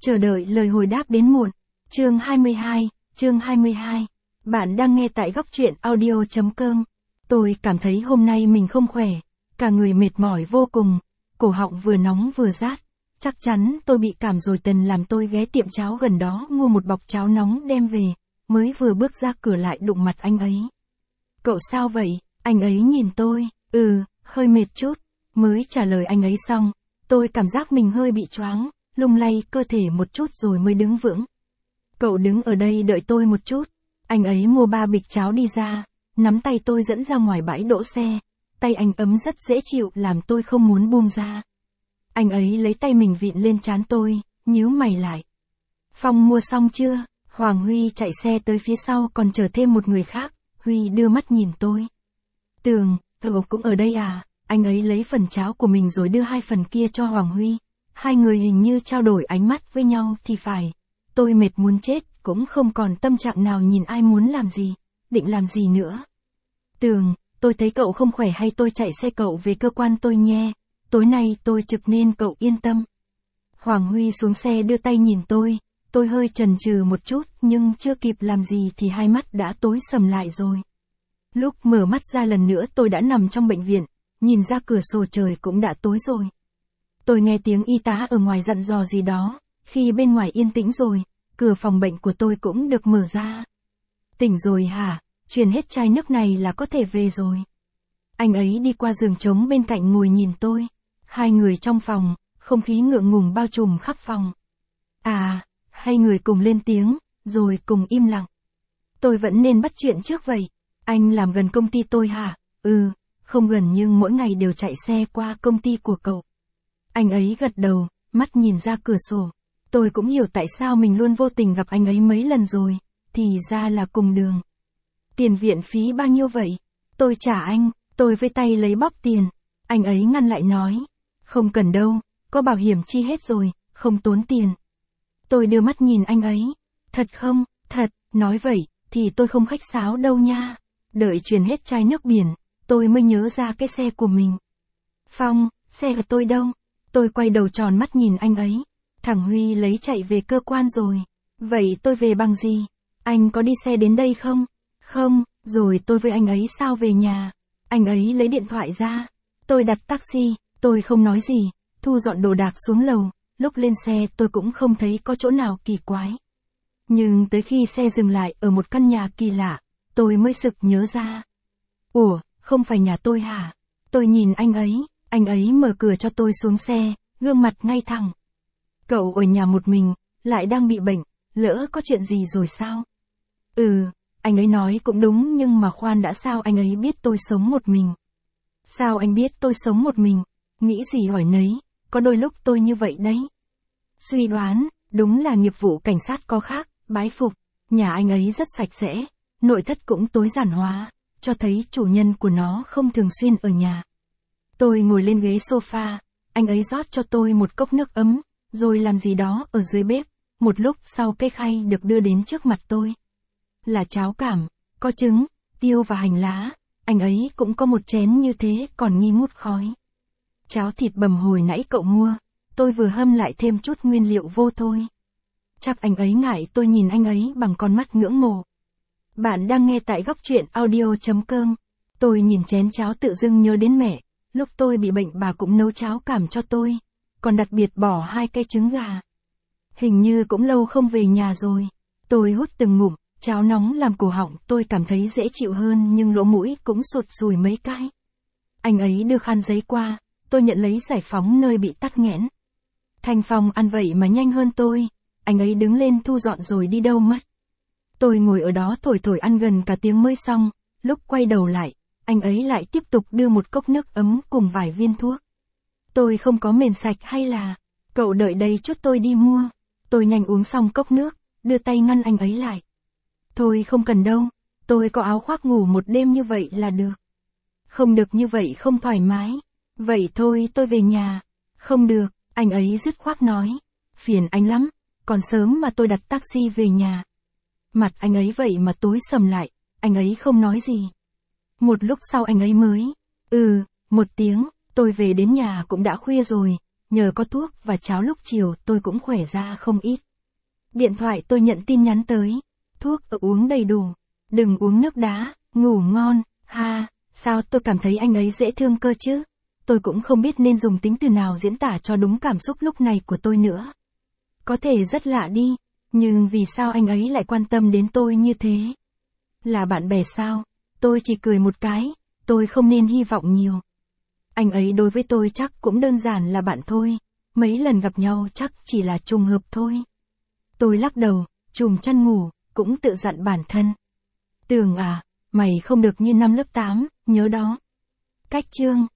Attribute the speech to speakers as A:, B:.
A: Chờ đợi lời hồi đáp đến muộn. Chương 22. Bạn đang nghe tại góc truyện audio.com. Tôi cảm thấy hôm nay mình không khỏe, cả người mệt mỏi vô cùng, cổ họng vừa nóng vừa rát. Chắc chắn tôi bị cảm rồi. Tần làm tôi ghé tiệm cháo gần đó mua một bọc cháo nóng đem về, mới vừa bước ra cửa lại đụng mặt anh ấy. Cậu sao vậy? Anh ấy nhìn tôi, hơi mệt chút, mới trả lời anh ấy xong, tôi cảm giác mình hơi bị choáng, lung lay cơ thể một chút rồi mới đứng vững. Cậu đứng ở đây đợi tôi một chút. Anh ấy mua 3 bịch cháo đi ra, nắm tay tôi dẫn ra ngoài bãi đỗ xe, tay anh ấm rất dễ chịu làm tôi không muốn buông ra. Anh ấy lấy tay mình vịn lên trán tôi, nhíu mày lại. Phong mua xong chưa? Hoàng Huy chạy xe tới phía sau còn chờ thêm một người khác. Huy đưa mắt nhìn tôi. Tường, cậu cũng ở đây à? Anh ấy lấy phần cháo của mình rồi đưa 2 phần kia cho Hoàng Huy. Hai người hình như trao đổi ánh mắt với nhau thì phải. Tôi mệt muốn chết, cũng không còn tâm trạng nào nhìn ai muốn làm gì, định làm gì nữa. Tường, tôi thấy cậu không khỏe hay tôi chạy xe cậu về cơ quan tôi nhé. Tối nay tôi trực nên cậu yên tâm. Hoàng Huy xuống xe đưa tay nhìn tôi hơi chần chừ một chút nhưng chưa kịp làm gì thì hai mắt đã tối sầm lại rồi. Lúc mở mắt ra lần nữa tôi đã nằm trong bệnh viện, nhìn ra cửa sổ trời cũng đã tối rồi. Tôi nghe tiếng y tá ở ngoài dặn dò gì đó, khi bên ngoài yên tĩnh rồi, cửa phòng bệnh của tôi cũng được mở ra. Tỉnh rồi hả? Truyền hết chai nước này là có thể về rồi. Anh ấy đi qua giường trống bên cạnh ngồi nhìn tôi. Hai người trong phòng, không khí ngượng ngùng bao trùm khắp phòng. Hai người cùng lên tiếng, rồi cùng im lặng. Tôi vẫn nên bắt chuyện trước vậy. Anh làm gần công ty tôi hả? Không gần nhưng mỗi ngày đều chạy xe qua công ty của cậu. Anh ấy gật đầu, mắt nhìn ra cửa sổ. Tôi cũng hiểu tại sao mình luôn vô tình gặp anh ấy mấy lần rồi, thì ra là cùng đường. Tiền viện phí bao nhiêu vậy? Tôi trả anh, tôi với tay lấy bóp tiền. Anh ấy ngăn lại nói. Không cần đâu, có bảo hiểm chi hết rồi, không tốn tiền. Tôi đưa mắt nhìn anh ấy. Thật không? Thật, nói vậy, thì tôi không khách sáo đâu nha. Đợi truyền hết chai nước biển, tôi mới nhớ ra cái xe của mình. Phong, xe của tôi đâu? Tôi quay đầu tròn mắt nhìn anh ấy. Thằng Huy lấy chạy về cơ quan rồi. Vậy tôi về bằng gì? Anh có đi xe đến đây không? Không, rồi tôi với anh ấy sao về nhà? Anh ấy lấy điện thoại ra. Tôi đặt taxi, tôi không nói gì, thu dọn đồ đạc xuống lầu. Lúc lên xe tôi cũng không thấy có chỗ nào kỳ quái. Nhưng tới khi xe dừng lại ở một căn nhà kỳ lạ, tôi mới sực nhớ ra. Ủa, không phải nhà tôi hả? Tôi nhìn anh ấy mở cửa cho tôi xuống xe, gương mặt ngay thẳng. Cậu ở nhà một mình, lại đang bị bệnh, lỡ có chuyện gì rồi sao? Anh ấy nói cũng đúng nhưng mà khoan đã, sao anh ấy biết tôi sống một mình? Sao anh biết tôi sống một mình? Nghĩ gì hỏi nấy, có đôi lúc tôi như vậy đấy. Suy đoán, đúng là nghiệp vụ cảnh sát có khác, bái phục. Nhà anh ấy rất sạch sẽ, nội thất cũng tối giản hóa, cho thấy chủ nhân của nó không thường xuyên ở nhà. Tôi ngồi lên ghế sofa, anh ấy rót cho tôi một cốc nước ấm, rồi làm gì đó ở dưới bếp. Một lúc sau cái khay được đưa đến trước mặt tôi. Là cháo cảm, có trứng, tiêu và hành lá. Anh ấy cũng có một chén như thế còn nghi ngút khói. Cháo thịt bầm hồi nãy cậu mua, tôi vừa hâm lại thêm chút nguyên liệu vô thôi. Chắc anh ấy ngại tôi nhìn anh ấy bằng con mắt ngưỡng mộ. Bạn đang nghe tại góc truyện audio.com. Tôi nhìn chén cháo tự dưng nhớ đến mẹ. Lúc tôi bị bệnh bà cũng nấu cháo cảm cho tôi, còn đặc biệt bỏ 2 cái trứng gà. Hình như cũng lâu không về nhà rồi. Tôi hút từng ngụm, cháo nóng làm cổ họng tôi cảm thấy dễ chịu hơn nhưng lỗ mũi cũng sụt sùi mấy cái. Anh ấy đưa khăn giấy qua, tôi nhận lấy giải phóng nơi bị tắc nghẽn. Thanh Phong ăn vậy mà nhanh hơn tôi, anh ấy đứng lên thu dọn rồi đi đâu mất. Tôi ngồi ở đó thổi ăn gần cả tiếng mới xong, lúc quay đầu lại, anh ấy lại tiếp tục đưa một cốc nước ấm cùng vài viên thuốc. Tôi không có mền sạch hay là, cậu đợi đây chút tôi đi mua. Tôi nhanh uống xong cốc nước, đưa tay ngăn anh ấy lại. Thôi không cần đâu, tôi có áo khoác ngủ một đêm như vậy là được. Không được như vậy không thoải mái. Vậy thôi tôi về nhà. Không được, anh ấy dứt khoát nói. Phiền anh lắm, còn sớm mà tôi đặt taxi về nhà. Mặt anh ấy vậy mà tối sầm lại, anh ấy không nói gì. Một lúc sau anh ấy mới, một tiếng, tôi về đến nhà cũng đã khuya rồi, nhờ có thuốc và cháo lúc chiều tôi cũng khỏe ra không ít. Điện thoại tôi nhận tin nhắn tới. Thuốc uống đầy đủ. Đừng uống nước đá, ngủ ngon, ha, sao tôi cảm thấy anh ấy dễ thương cơ chứ. Tôi cũng không biết nên dùng tính từ nào diễn tả cho đúng cảm xúc lúc này của tôi nữa. Có thể rất lạ đi, nhưng vì sao anh ấy lại quan tâm đến tôi như thế? Là bạn bè sao? Tôi chỉ cười một cái, tôi không nên hy vọng nhiều. Anh ấy đối với tôi chắc cũng đơn giản là bạn thôi, mấy lần gặp nhau chắc chỉ là trùng hợp thôi. Tôi lắc đầu, chùm chăn ngủ, cũng tự dặn bản thân. Tường à, mày không được như năm lớp 8, nhớ đó. Cách chương